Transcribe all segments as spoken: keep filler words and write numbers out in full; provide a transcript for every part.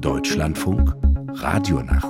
Deutschlandfunk Radionacht.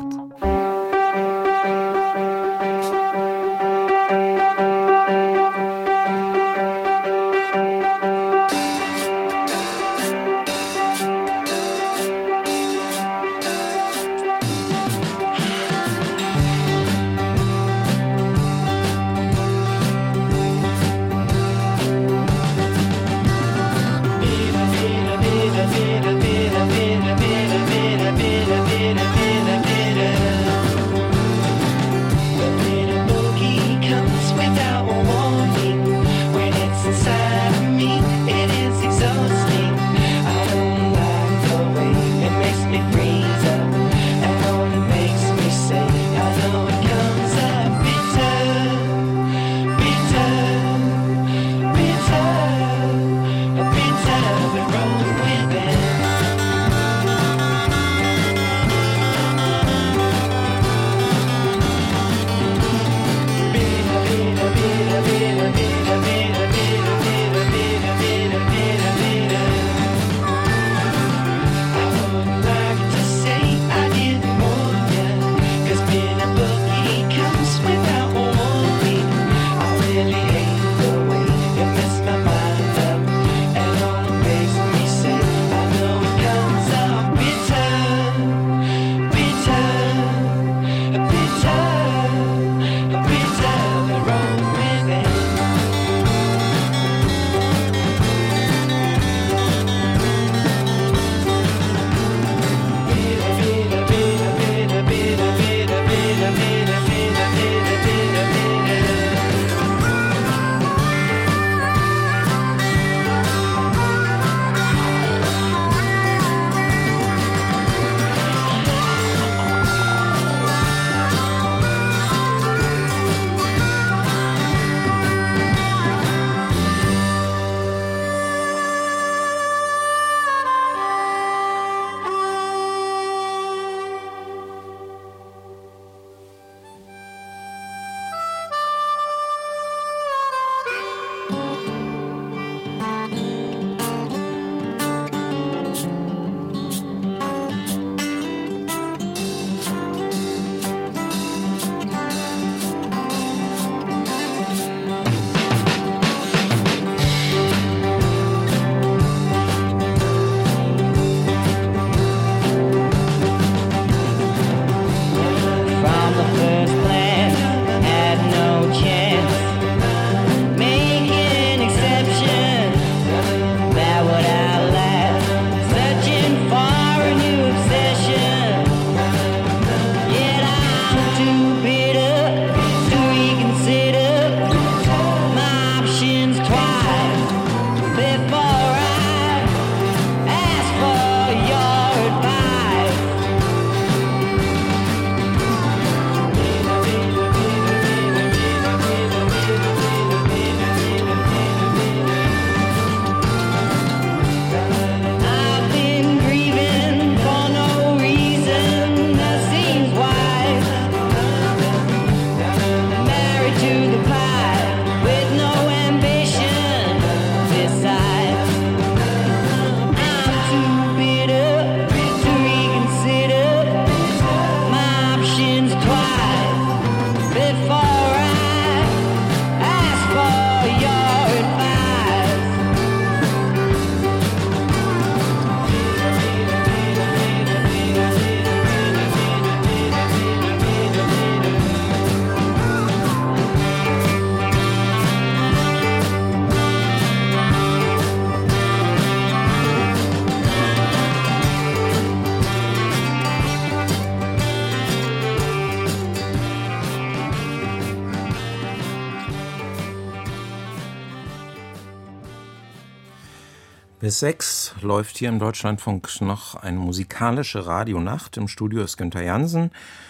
Bis sechs läuft hier im Deutschlandfunk noch eine musikalische Radionacht. Im Studio ist Günther Jansen.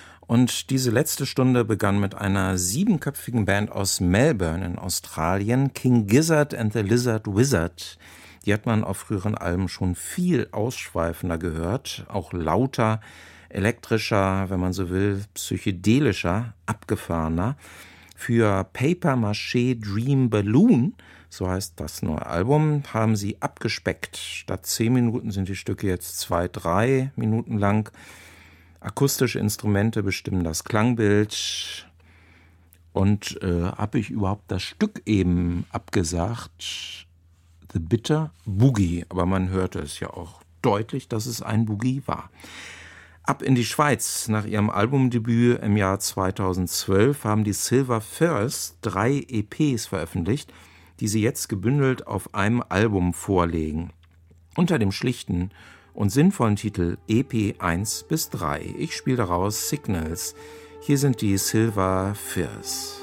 Und diese letzte Stunde begann mit einer siebenköpfigen Band aus Melbourne in Australien, King Gizzard and the Lizard Wizard. Die hat man auf früheren Alben schon viel ausschweifender gehört, auch lauter, elektrischer, wenn man so will, psychedelischer, abgefahrener. Für Paper Maché Dream Balloon so heißt das neue Album, haben sie abgespeckt. Statt zehn Minuten sind die Stücke jetzt zwei, drei Minuten lang. Akustische Instrumente bestimmen das Klangbild. Und äh, habe ich überhaupt das Stück eben abgesagt? The Bitter Boogie. Aber man hörte es ja auch deutlich, dass es ein Boogie war. Ab in die Schweiz. Nach ihrem Albumdebüt im Jahr zweitausendzwölf haben die Silver Furs drei E Ps veröffentlicht, die sie jetzt gebündelt auf einem Album vorlegen. Unter dem schlichten und sinnvollen Titel E P eins bis drei. Ich spiele daraus Signals. Hier sind die Silver Furs.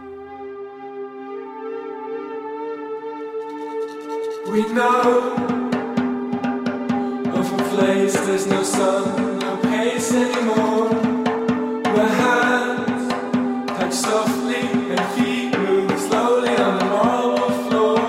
We know of a place there's no sun, no pace anymore, where hands touch softly and feet move slowly on the marble floor.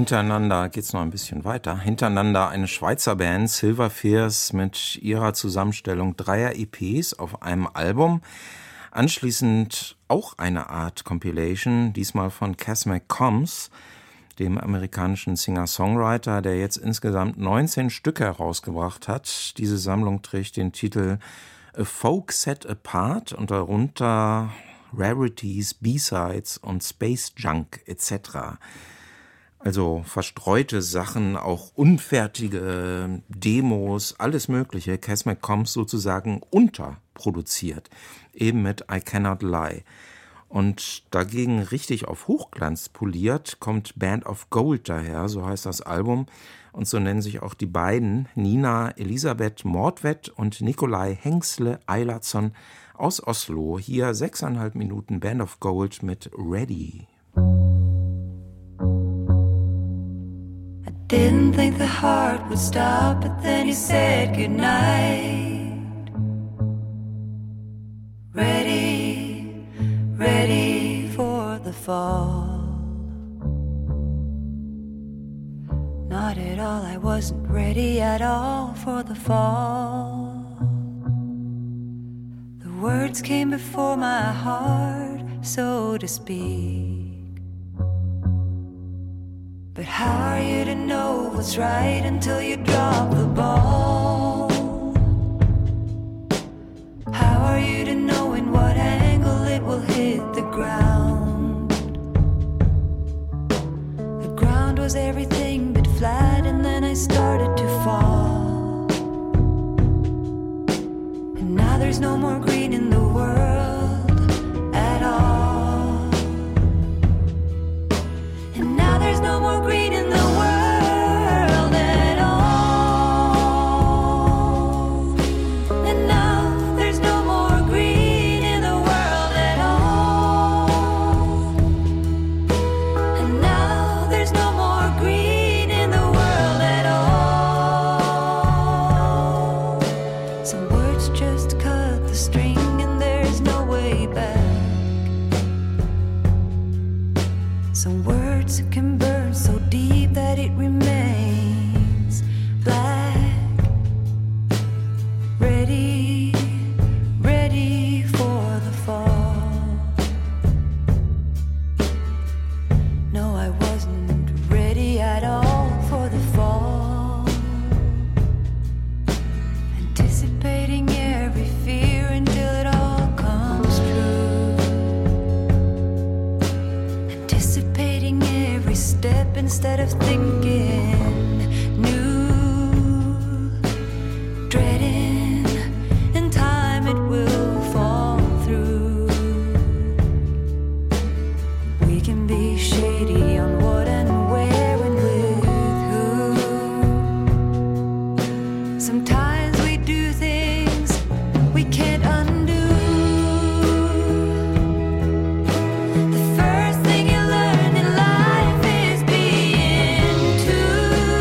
Hintereinander geht's noch ein bisschen weiter. Hintereinander eine Schweizer Band, Silverfears, mit ihrer Zusammenstellung dreier E Ps auf einem Album. Anschließend auch eine Art Compilation, diesmal von Cass McCombs, dem amerikanischen Singer-Songwriter, der jetzt insgesamt neunzehn Stücke herausgebracht hat. Diese Sammlung trägt den Titel A Folk Set Apart und darunter Rarities, B-Sides und Space Junk et cetera. Also verstreute Sachen, auch unfertige Demos, alles Mögliche. Cass McCombs sozusagen unterproduziert, eben mit I Cannot Lie. Und dagegen richtig auf Hochglanz poliert kommt Band of Gold daher, so heißt das Album. Und so nennen sich auch die beiden, Nina Elisabeth Mordwett und Nikolai Hengsle Eilertson aus Oslo. Hier sechseinhalb Minuten Band of Gold mit Ready. Didn't think the heart would stop, but then you said goodnight. Ready, ready for the fall. Not at all, I wasn't ready at all for the fall. The words came before my heart, so to speak. But how are you to know what's right until you drop the ball? How are you to know in what angle it will hit the ground? The ground was everything but flat, and then I started to fall. And now there's no more green in the world at all. There's no more green in the world at all. And now there's no more green in the world at all. And now there's no more green in the world at all. Some words just cut the string and there's no way back. Some words can burn so deep that it remains black. Ready, ready for the fall. No, I wasn't ready at all for the fall. Anticipating every fear until it all comes true. Anticipating every step instead of thinking new. Dreading in time it will fall through. We can be shady on what and where and with who. Sometimes we do things we can't undo. The first thing you learn in life is being two.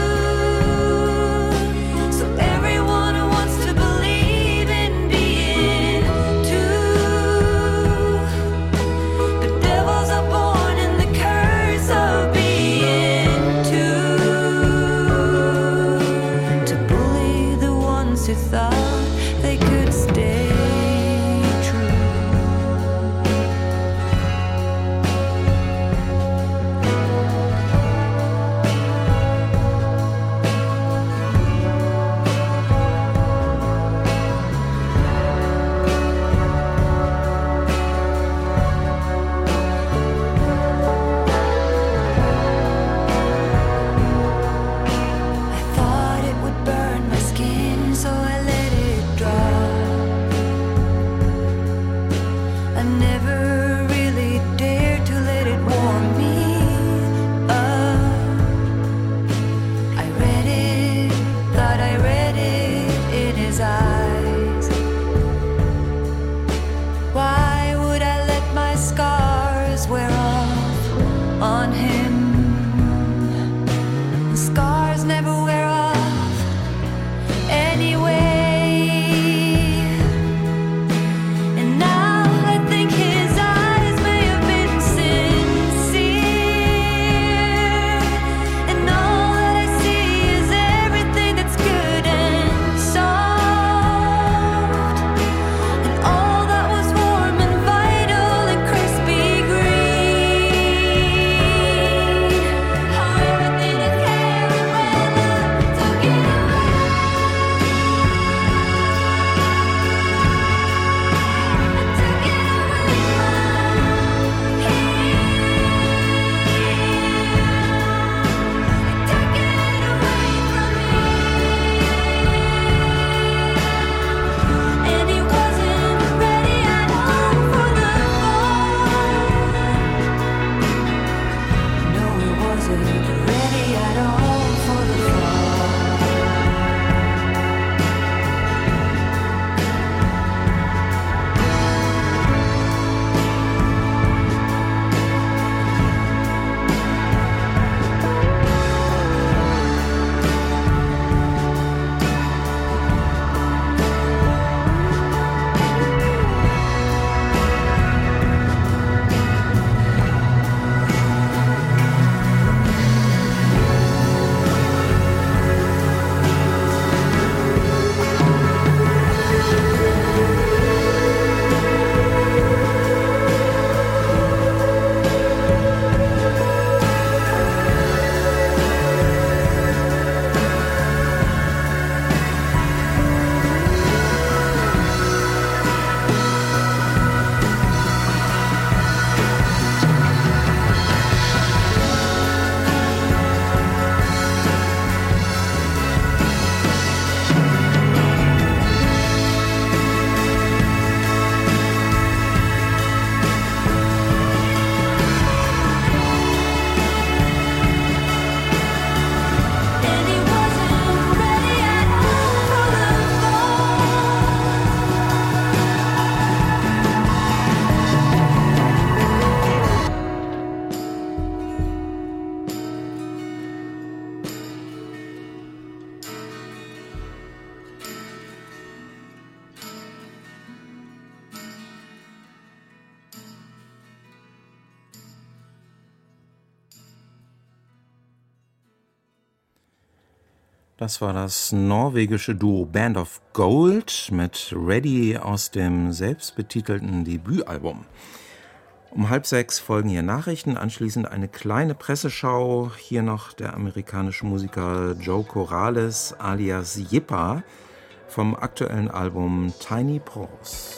Das war das norwegische Duo Band of Gold mit Ready aus dem selbstbetitelten Debütalbum. Um halb sechs folgen hier Nachrichten, anschließend eine kleine Presseschau. Hier noch der amerikanische Musiker Joe Corrales alias Jippa vom aktuellen Album Tiny Paws.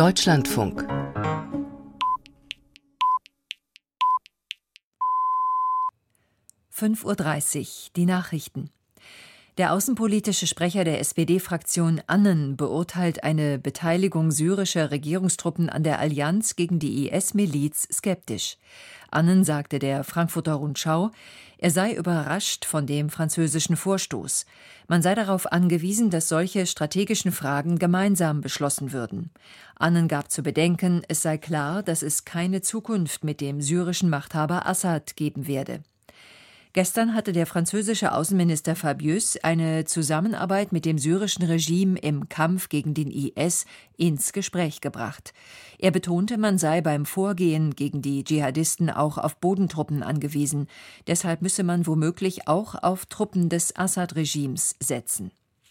Deutschlandfunk. fünf Uhr dreißig, die Nachrichten. Der außenpolitische Sprecher der S P D-Fraktion Annen beurteilt eine Beteiligung syrischer Regierungstruppen an der Allianz gegen die I S-Miliz skeptisch. Annen sagte der Frankfurter Rundschau, er sei überrascht von dem französischen Vorstoß. Man sei darauf angewiesen, dass solche strategischen Fragen gemeinsam beschlossen würden. Annen gab zu bedenken, es sei klar, dass es keine Zukunft mit dem syrischen Machthaber Assad geben werde. Gestern hatte der französische Außenminister Fabius eine Zusammenarbeit mit dem syrischen Regime im Kampf gegen den I S ins Gespräch gebracht. Er betonte, man sei beim Vorgehen gegen die Dschihadisten auch auf Bodentruppen angewiesen. Deshalb müsse man womöglich auch auf Truppen des Assad-Regimes setzen.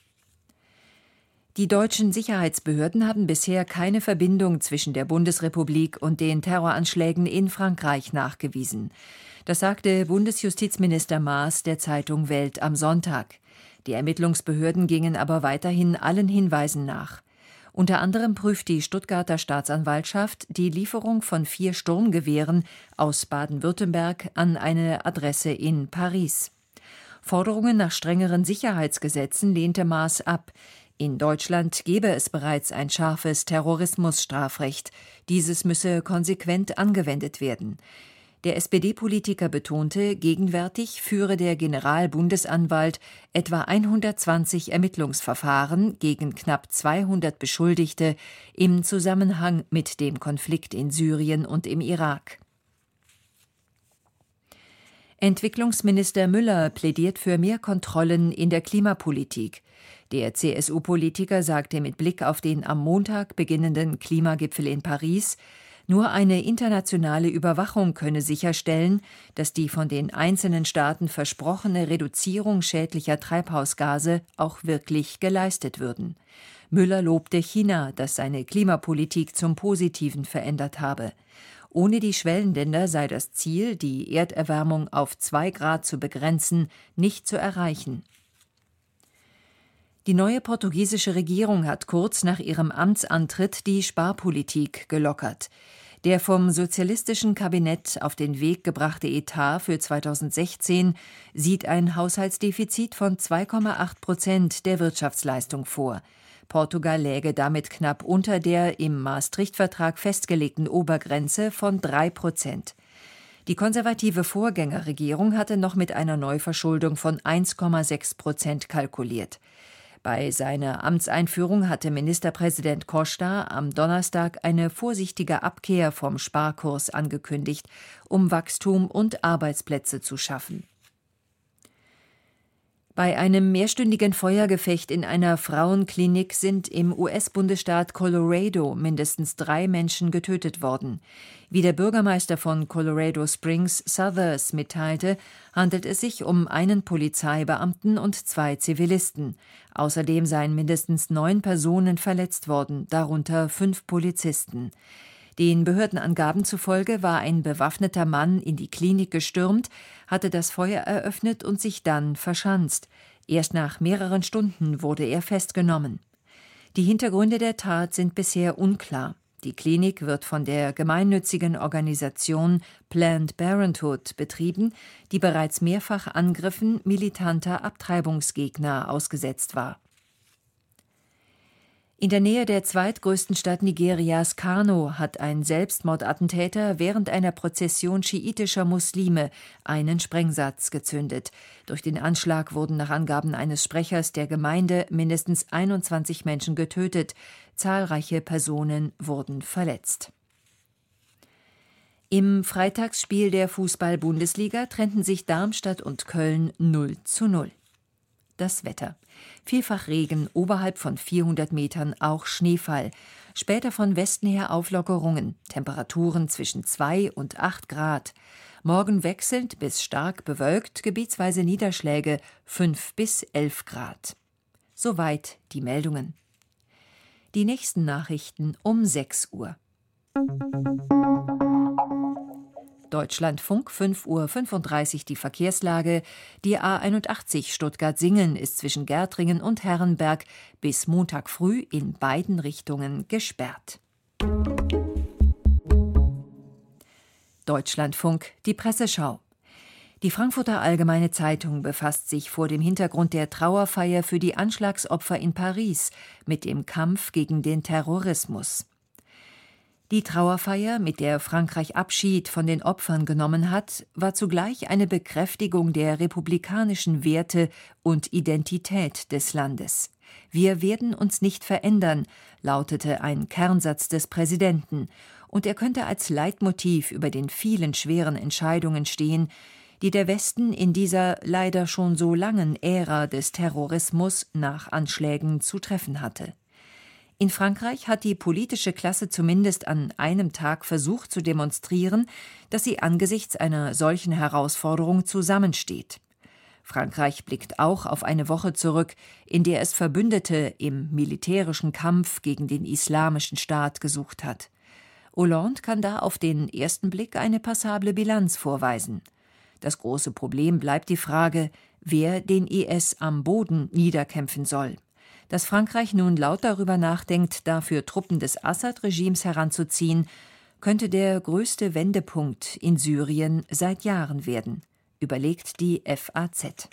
Die deutschen Sicherheitsbehörden haben bisher keine Verbindung zwischen der Bundesrepublik und den Terroranschlägen in Frankreich nachgewiesen. Das sagte Bundesjustizminister Maas der Zeitung Welt am Sonntag. Die Ermittlungsbehörden gingen aber weiterhin allen Hinweisen nach. Unter anderem prüft die Stuttgarter Staatsanwaltschaft die Lieferung von vier Sturmgewehren aus Baden-Württemberg an eine Adresse in Paris. Forderungen nach strengeren Sicherheitsgesetzen lehnte Maas ab. In Deutschland gebe es bereits ein scharfes Terrorismusstrafrecht. Dieses müsse konsequent angewendet werden. Der S P D-Politiker betonte, gegenwärtig führe der Generalbundesanwalt etwa hundertzwanzig Ermittlungsverfahren gegen knapp zweihundert Beschuldigte im Zusammenhang mit dem Konflikt in Syrien und im Irak. Entwicklungsminister Müller plädiert für mehr Kontrollen in der Klimapolitik. Der C S U-Politiker sagte mit Blick auf den am Montag beginnenden Klimagipfel in Paris, nur eine internationale Überwachung könne sicherstellen, dass die von den einzelnen Staaten versprochene Reduzierung schädlicher Treibhausgase auch wirklich geleistet würden. Müller lobte China, das seine Klimapolitik zum Positiven verändert habe. Ohne die Schwellenländer sei das Ziel, die Erderwärmung auf zwei Grad zu begrenzen, nicht zu erreichen. Die neue portugiesische Regierung hat kurz nach ihrem Amtsantritt die Sparpolitik gelockert. Der vom sozialistischen Kabinett auf den Weg gebrachte Etat für zweitausendsechzehn sieht ein Haushaltsdefizit von zwei Komma acht Prozent der Wirtschaftsleistung vor. Portugal läge damit knapp unter der im Maastricht-Vertrag festgelegten Obergrenze von drei Prozent. Die konservative Vorgängerregierung hatte noch mit einer Neuverschuldung von eins Komma sechs Prozent kalkuliert. Bei seiner Amtseinführung hatte Ministerpräsident Costa am Donnerstag eine vorsichtige Abkehr vom Sparkurs angekündigt, um Wachstum und Arbeitsplätze zu schaffen. Bei einem mehrstündigen Feuergefecht in einer Frauenklinik sind im U S-Bundesstaat Colorado mindestens drei Menschen getötet worden. Wie der Bürgermeister von Colorado Springs, Suthers, mitteilte, handelt es sich um einen Polizeibeamten und zwei Zivilisten. Außerdem seien mindestens neun Personen verletzt worden, darunter fünf Polizisten. Den Behördenangaben zufolge war ein bewaffneter Mann in die Klinik gestürmt, hatte das Feuer eröffnet und sich dann verschanzt. Erst nach mehreren Stunden wurde er festgenommen. Die Hintergründe der Tat sind bisher unklar. Die Klinik wird von der gemeinnützigen Organisation Planned Parenthood betrieben, die bereits mehrfach Angriffen militanter Abtreibungsgegner ausgesetzt war. In der Nähe der zweitgrößten Stadt Nigerias, Kano, hat ein Selbstmordattentäter während einer Prozession schiitischer Muslime einen Sprengsatz gezündet. Durch den Anschlag wurden nach Angaben eines Sprechers der Gemeinde mindestens einundzwanzig Menschen getötet. Zahlreiche Personen wurden verletzt. Im Freitagsspiel der Fußball-Bundesliga trennten sich Darmstadt und Köln null zu null. Das Wetter. Vielfach Regen, oberhalb von vierhundert Metern auch Schneefall. Später von Westen her Auflockerungen. Temperaturen zwischen zwei und acht Grad. Morgen wechselnd bis stark bewölkt, gebietsweise Niederschläge fünf bis elf Grad. Soweit die Meldungen. Die nächsten Nachrichten um sechs Uhr. Deutschlandfunk, fünf Uhr fünfunddreißig die Verkehrslage. Die A einundachtzig Stuttgart-Singen ist zwischen Gärtringen und Herrenberg bis Montag früh in beiden Richtungen gesperrt. Deutschlandfunk, die Presseschau. Die Frankfurter Allgemeine Zeitung befasst sich vor dem Hintergrund der Trauerfeier für die Anschlagsopfer in Paris mit dem Kampf gegen den Terrorismus. Die Trauerfeier, mit der Frankreich Abschied von den Opfern genommen hat, war zugleich eine Bekräftigung der republikanischen Werte und Identität des Landes. Wir werden uns nicht verändern, lautete ein Kernsatz des Präsidenten, und er könnte als Leitmotiv über den vielen schweren Entscheidungen stehen, die der Westen in dieser leider schon so langen Ära des Terrorismus nach Anschlägen zu treffen hatte. In Frankreich hat die politische Klasse zumindest an einem Tag versucht zu demonstrieren, dass sie angesichts einer solchen Herausforderung zusammensteht. Frankreich blickt auch auf eine Woche zurück, in der es Verbündete im militärischen Kampf gegen den Islamischen Staat gesucht hat. Hollande kann da auf den ersten Blick eine passable Bilanz vorweisen. Das große Problem bleibt die Frage, wer den I S am Boden niederkämpfen soll. Dass Frankreich nun laut darüber nachdenkt, dafür Truppen des Assad-Regimes heranzuziehen, könnte der größte Wendepunkt in Syrien seit Jahren werden, überlegt die F A Z.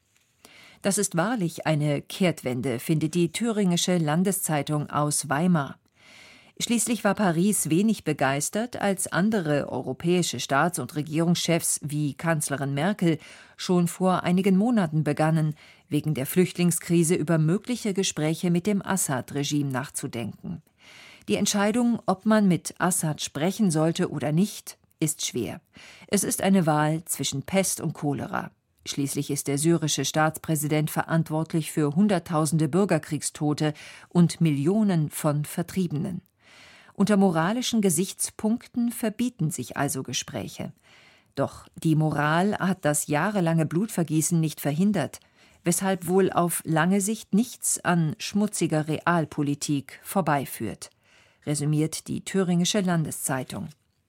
Das ist wahrlich eine Kehrtwende, findet die thüringische Landeszeitung aus Weimar. Schließlich war Paris wenig begeistert, als andere europäische Staats- und Regierungschefs wie Kanzlerin Merkel schon vor einigen Monaten begannen, wegen der Flüchtlingskrise über mögliche Gespräche mit dem Assad-Regime nachzudenken. Die Entscheidung, ob man mit Assad sprechen sollte oder nicht, ist schwer. Es ist eine Wahl zwischen Pest und Cholera. Schließlich ist der syrische Staatspräsident verantwortlich für Hunderttausende Bürgerkriegstote und Millionen von Vertriebenen. Unter moralischen Gesichtspunkten verbieten sich also Gespräche. Doch die Moral hat das jahrelange Blutvergießen nicht verhindert, weshalb wohl auf lange Sicht nichts an schmutziger Realpolitik vorbeiführt, resümiert die Thüringische Landeszeitung.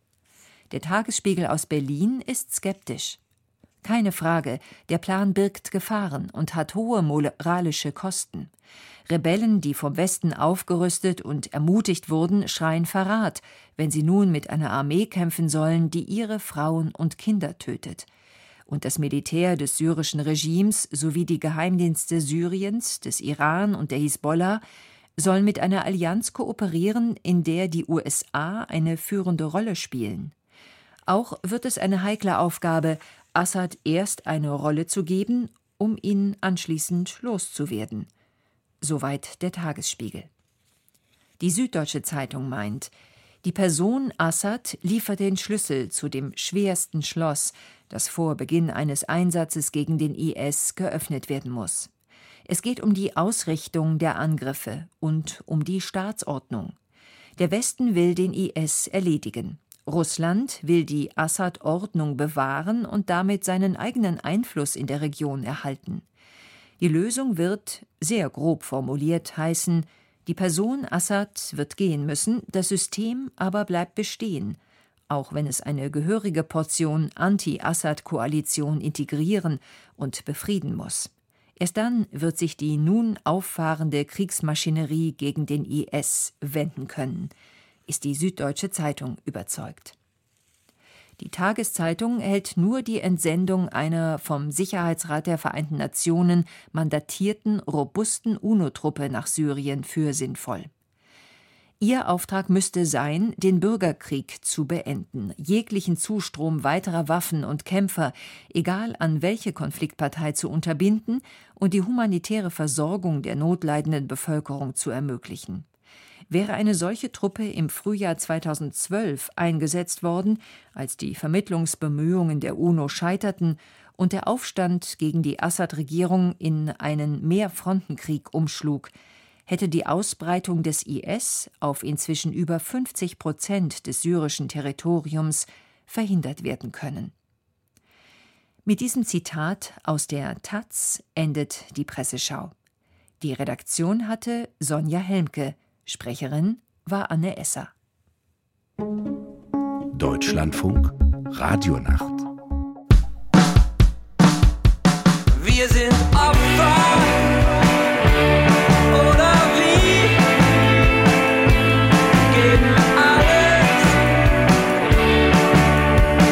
Der Tagesspiegel aus Berlin ist skeptisch. Keine Frage, der Plan birgt Gefahren und hat hohe moralische Kosten. Rebellen, die vom Westen aufgerüstet und ermutigt wurden, schreien Verrat, wenn sie nun mit einer Armee kämpfen sollen, die ihre Frauen und Kinder tötet. Und das Militär des syrischen Regimes sowie die Geheimdienste Syriens, des Iran und der Hisbollah sollen mit einer Allianz kooperieren, in der die U S A eine führende Rolle spielen. Auch wird es eine heikle Aufgabe, Assad erst eine Rolle zu geben, um ihn anschließend loszuwerden. Soweit der Tagesspiegel. Die Süddeutsche Zeitung meint, die Person Assad liefert den Schlüssel zu dem schwersten Schloss, das vor Beginn eines Einsatzes gegen den I S geöffnet werden muss. Es geht um die Ausrichtung der Angriffe und um die Staatsordnung. Der Westen will den I S erledigen. Russland will die Assad-Ordnung bewahren und damit seinen eigenen Einfluss in der Region erhalten. Die Lösung wird, sehr grob formuliert, heißen, die Person Assad wird gehen müssen, das System aber bleibt bestehen, auch wenn es eine gehörige Portion Anti-Assad-Koalition integrieren und befrieden muss. Erst dann wird sich die nun auffahrende Kriegsmaschinerie gegen den I S wenden können, ist die Süddeutsche Zeitung überzeugt. Die Tageszeitung hält nur die Entsendung einer vom Sicherheitsrat der Vereinten Nationen mandatierten, robusten UNO-Truppe nach Syrien für sinnvoll. Ihr Auftrag müsste sein, den Bürgerkrieg zu beenden, jeglichen Zustrom weiterer Waffen und Kämpfer, egal an welche Konfliktpartei, zu unterbinden und die humanitäre Versorgung der notleidenden Bevölkerung zu ermöglichen. Wäre eine solche Truppe im Frühjahr zweitausendzwölf eingesetzt worden, als die Vermittlungsbemühungen der UNO scheiterten und der Aufstand gegen die Assad-Regierung in einen Mehrfrontenkrieg umschlug, hätte die Ausbreitung des I S auf inzwischen über fünfzig Prozent des syrischen Territoriums verhindert werden können. Mit diesem Zitat aus der Taz endet die Presseschau. Die Redaktion hatte Sonja Helmke, Sprecherin war Anne Esser. Deutschlandfunk Radionacht. Wir sind Opfer oder wie? Geben alles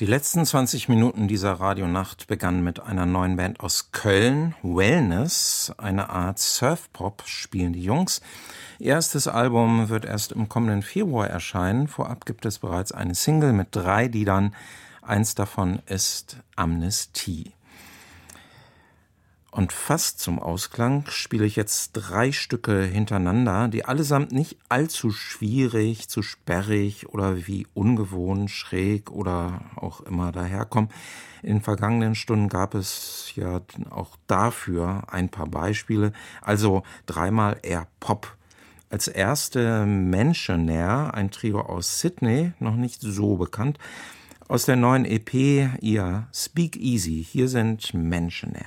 Die letzten zwanzig Minuten dieser Radionacht begannen mit einer neuen Band aus Köln, Wellness, eine Art Surfpop spielen die Jungs. Ihr erstes Album wird erst im kommenden Februar erscheinen. Vorab gibt es bereits eine Single mit drei Liedern. Eins davon ist Amnestie. Und fast zum Ausklang spiele ich jetzt drei Stücke hintereinander, die allesamt nicht allzu schwierig, zu sperrig oder wie ungewohnt, schräg oder auch immer daherkommen. In den vergangenen Stunden gab es ja auch dafür ein paar Beispiele, also dreimal eher Pop. Als erste Mentionaire, ein Trio aus Sydney, noch nicht so bekannt, aus der neuen E P ihr Speak Easy. Hier sind Mentionaire.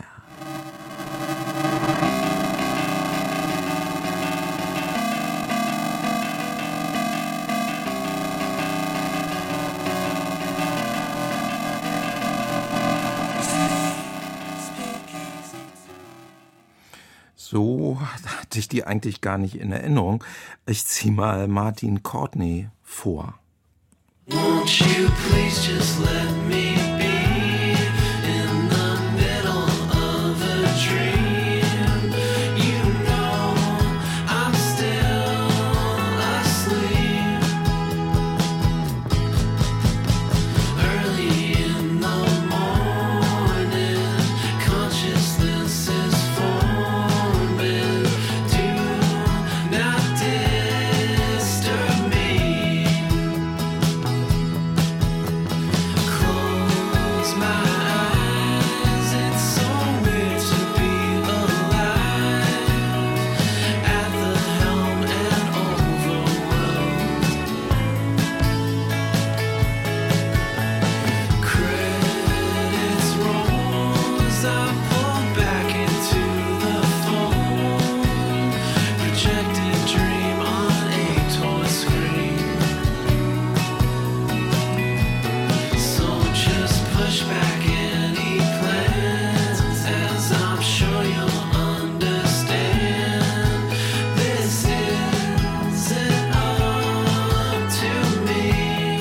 So hatte ich die eigentlich gar nicht in Erinnerung. Ich ziehe mal Martin Courtney vor. Won't you please just let me be in the middle of a dream? You know I'm still asleep. Early in the morning, consciousness is forming. Do not disturb me. Close my eyes, it's so weird to be alive. At the helm and overwhelmed. Credits roll as I pull back into the fold. Projected dream on a toy screen. So just push back any plans, as I'm sure you'll understand. This isn't up to me.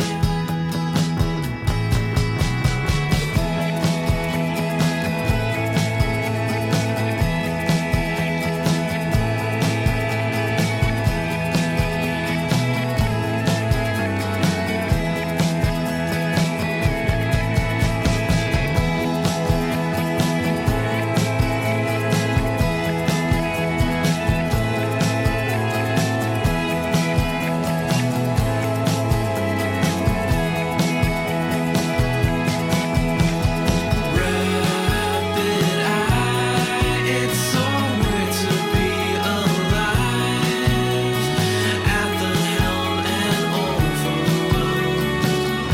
Rapid eye, it's so weird to be alive. At the helm and overwhelmed.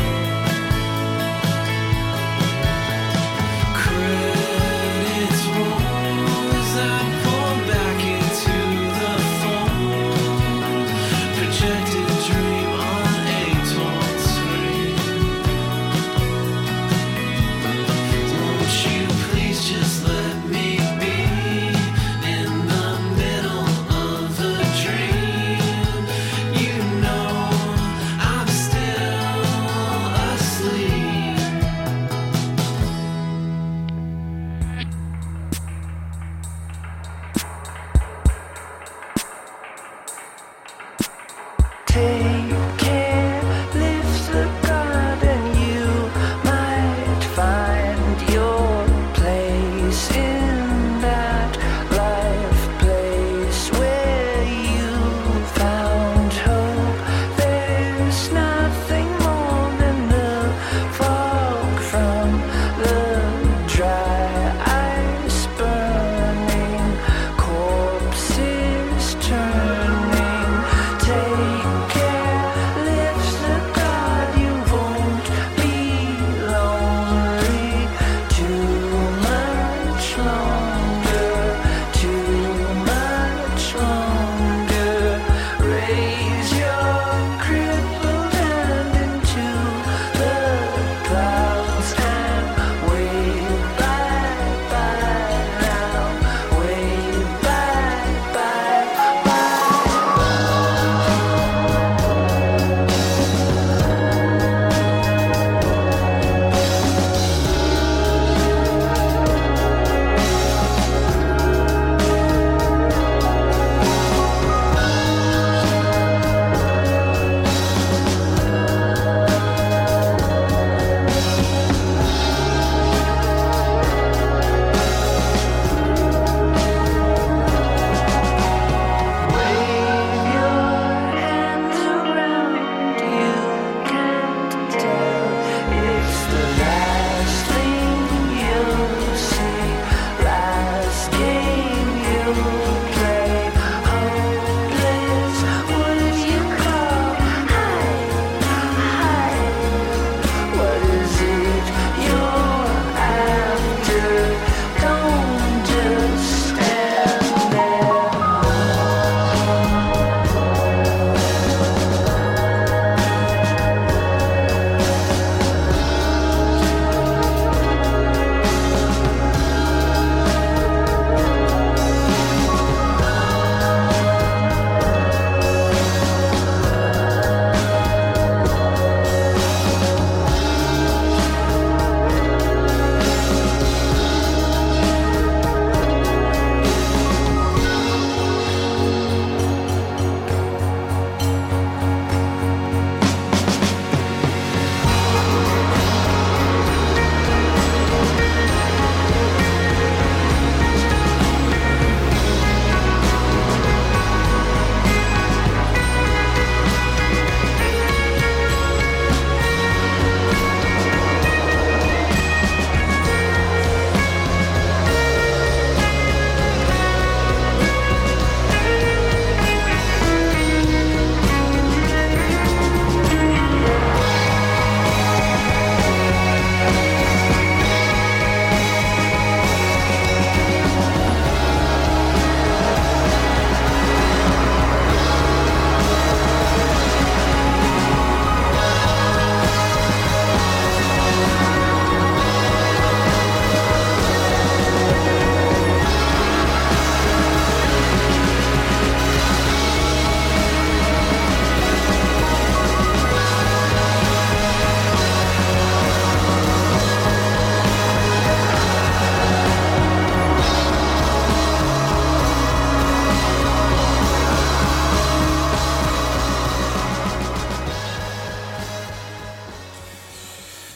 Credits roll as I pull back into the fold. Projected dream on a torn screen. Won't you please just let me be in the middle of a dream? You know I'm still asleep. Take care, lift the guard, and you might find your place in that life place where you found hope. There's nothing more than the fog from the dry ice burning, corpses turning. Take care.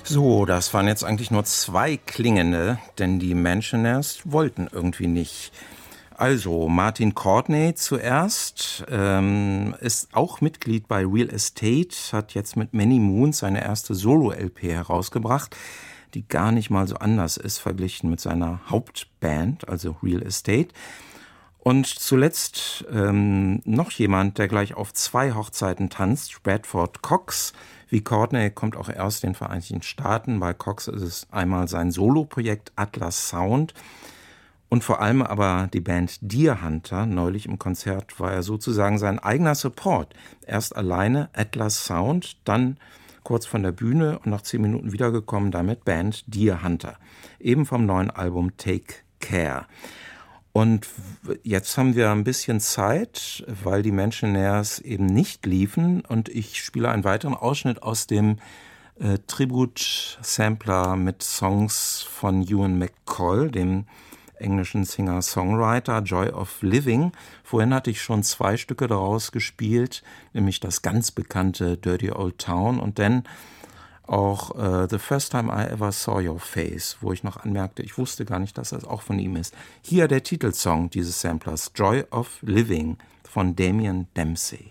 So, das waren jetzt eigentlich nur zwei klingende, denn die Mansioners wollten irgendwie nicht. Also, Martin Courtney zuerst, ähm, ist auch Mitglied bei Real Estate, hat jetzt mit Many Moons seine erste Solo-L P herausgebracht, die gar nicht mal so anders ist verglichen mit seiner Hauptband, also Real Estate. Und zuletzt ähm, noch jemand, der gleich auf zwei Hochzeiten tanzt, Bradford Cox. Wie Courtney kommt auch er aus den Vereinigten Staaten. Bei Cox ist es einmal sein Soloprojekt Atlas Sound und vor allem aber die Band Deer Hunter. Neulich im Konzert war er sozusagen sein eigener Support. Erst alleine Atlas Sound, dann kurz von der Bühne und nach zehn Minuten wiedergekommen, damit Band Deer Hunter. Eben vom neuen Album Take Care. Und jetzt haben wir ein bisschen Zeit, weil die Mansioners eben nicht liefen. Und ich spiele einen weiteren Ausschnitt aus dem äh, Tribute-Sampler mit Songs von Ewan McColl, dem englischen Singer-Songwriter, Joy of Living. Vorhin hatte ich schon zwei Stücke daraus gespielt, nämlich das ganz bekannte Dirty Old Town und dann auch uh, The First Time I Ever Saw Your Face, wo ich noch anmerkte, ich wusste gar nicht, dass das auch von ihm ist. Hier der Titelsong dieses Samplers, Joy of Living von Damien Dempsey.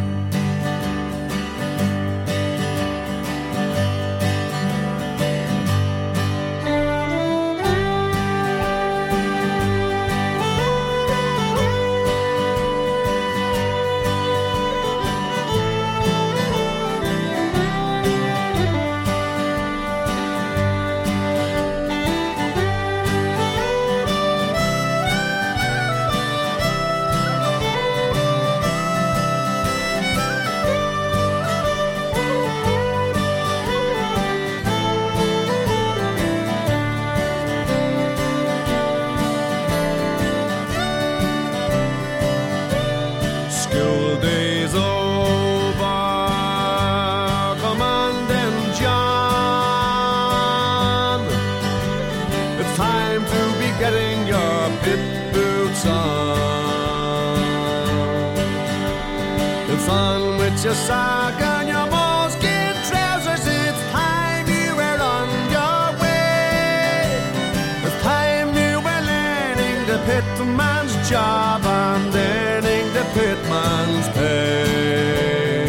Your sock and your moleskin trousers, it's time you were on your way. It's time you were learning the pitman's job and earning the pitman's pay.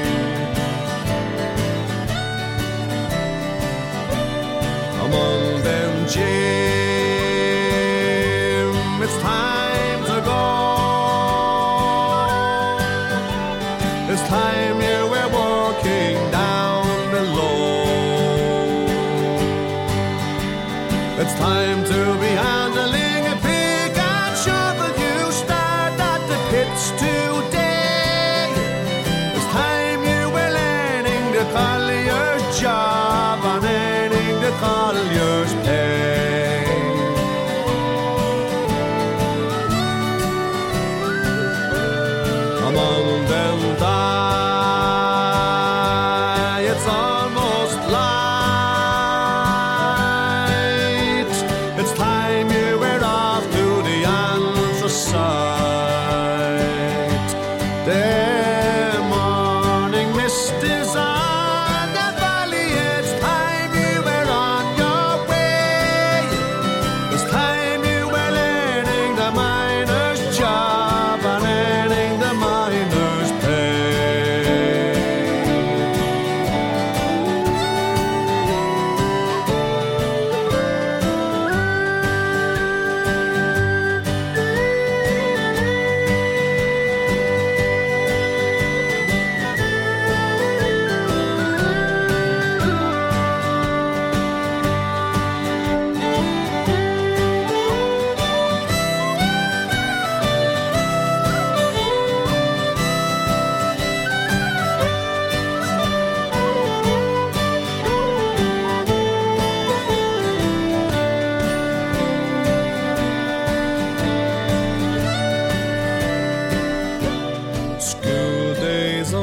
Among them, Jim, it's time to go. It's time you were walking down below. It's time to be handling a pick and shovel. You start at the pits today. It's time you were learning the collier's job and earning the collier's pay. Among them die, it's almost light. It's time you were off to the anthracite. The morning mist is on the valley. It's time you were on your way. It's time you were learning the miner's job and earning the miner's pay. School days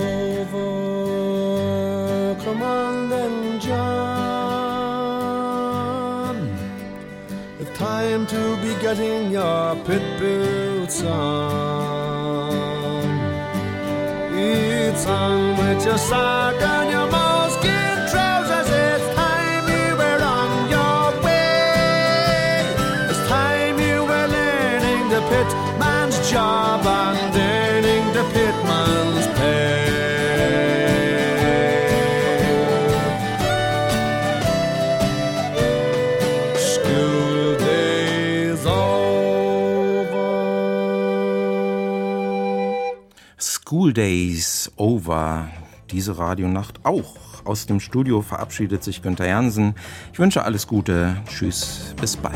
over, come on then, John. It's time to be getting your pit boots on. It's on with your sock and your moleskin trousers. It's time School Days Over. Diese Radionacht auch. Aus dem Studio verabschiedet sich Günther Jansen. Ich wünsche alles Gute. Tschüss, bis bald.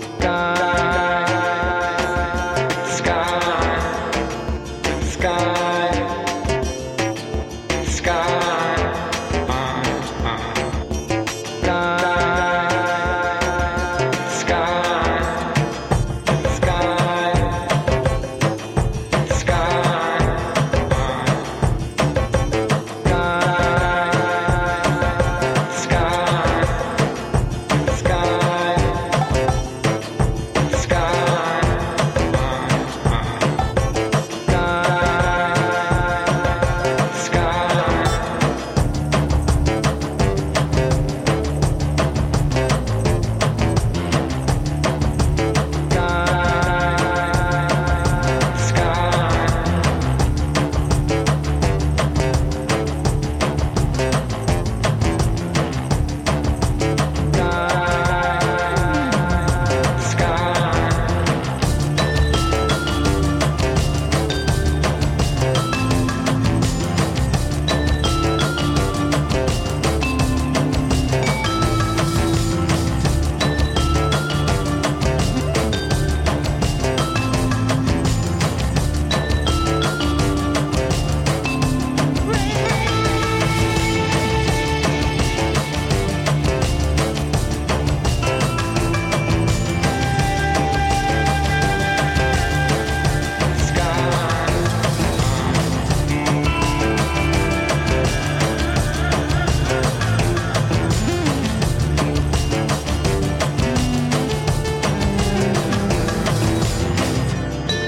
Sky.